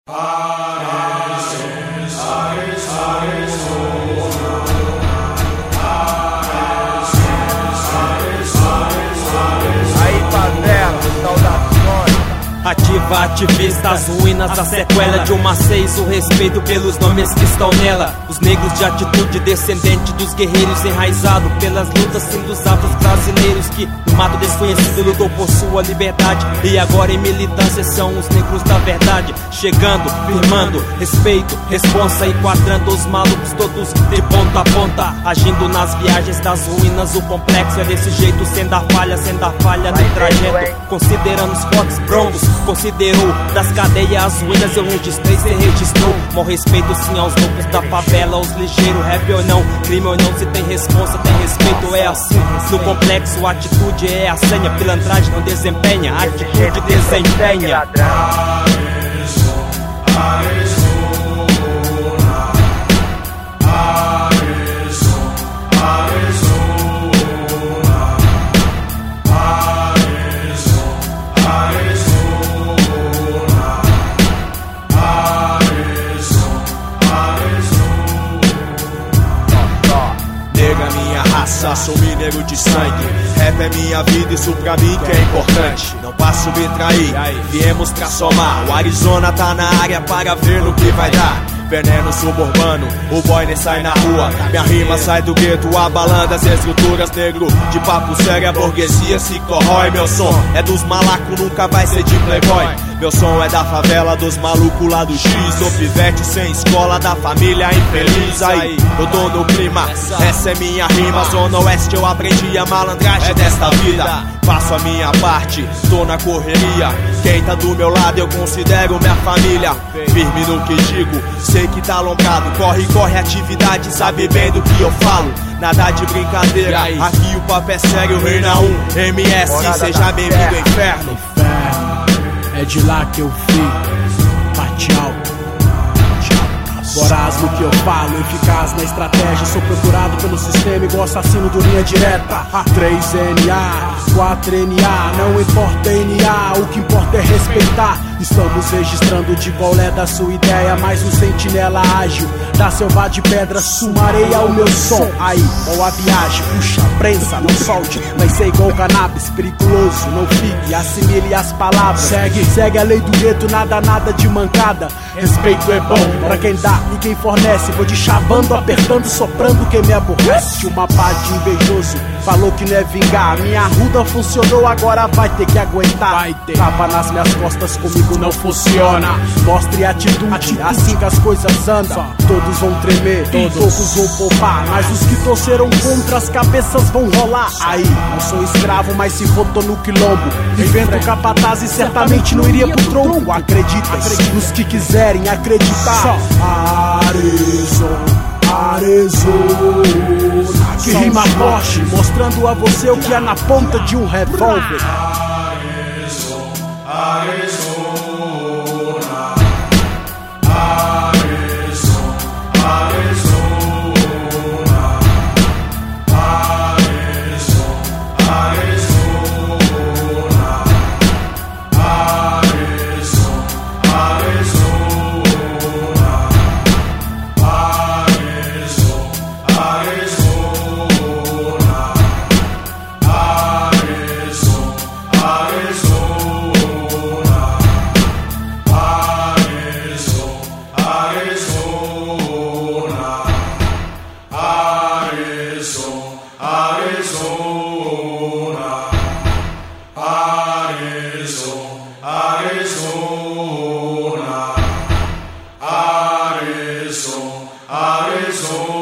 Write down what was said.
Ativa, ativista, as ruínas, a sequela de uma 6, o respeito pelos nomes que estão nela. Os negros de atitude, descendente dos guerreiros, enraizado pelas lutas sim dos afros brasileiros que no mato desconhecido lutou por sua liberdade. E agora em militância são os negros da verdade, chegando, firmando respeito, responsa e quadrando os malucos todos de ponta a ponta, agindo nas viagens das ruínas. O complexo é desse jeito, sem dar falha no trajeto, considerando os fortes broncos. Considerou das cadeias as ruínas, eu registrei, cê registrou. Mó respeito sim aos loucos da favela, aos ligeiros, rap ou não, crime ou não, se tem responsa, tem respeito, é assim. No complexo, a atitude é a senha, pilantragem não desempenha, a atitude desempenha. Sou mineiro de sangue, rap é minha vida, isso pra mim que é importante. Não passo me trair, viemos pra somar. O Arizona tá na área para ver no que vai dar. Veneno suburbano, o boy nem sai na rua. Minha rima sai do gueto, abalando as estruturas. Negro de papo sério, a burguesia se corrói. Meu som é dos malacos, nunca vai ser de playboy. Meu som é da favela, dos malucos lá do X. Sou pivete sem escola, da família infeliz. Aí, eu tô no clima, essa é minha rima. Zona Oeste eu aprendi a malandragem desta vida. Faço a minha parte, tô na correria. Quem tá do meu lado eu considero minha família. Firme no que digo, sei que tá alongado. Corre, corre, atividade, sabe bem do que eu falo. Nada de brincadeira, aqui o papo é sério. Reina 1, MS, seja bem-vindo ao inferno. É de lá que eu vim, bate alto, voraz no que eu falo, eficaz na estratégia. Sou procurado pelo sistema igual assassino do linha direta. 3NA, 4NA, não importa NA, o que importa é respeitar. Estamos registrando de qual é da sua ideia, mais um sentinela ágil da selva de pedra, sumarei ao meu som. Aí, ou a viagem, puxa, prensa, não solte. Mas ser igual cannabis, perigoso, não fique, assimile as palavras. Segue a lei do gueto, nada de mancada. Respeito é bom pra quem dá e quem fornece. Vou de chavando, apertando, soprando quem me aborrece. Uma pá de invejoso falou que não é vingar. Minha arruda funcionou, agora vai ter que aguentar. Tapa nas minhas costas, comigo não funciona. Mostre atitude, assim que as coisas andam. Todos vão tremer, poucos vão poupar, mas os que torceram contra as cabeças vão rolar. Aí, não sou escravo, mas se for tô no quilombo. Invento capataz e certamente não iria pro tronco. Acredita, nos que quiserem acreditar. Arizona, que rima forte, mostrando a você o que há na ponta de um revólver. Arizona.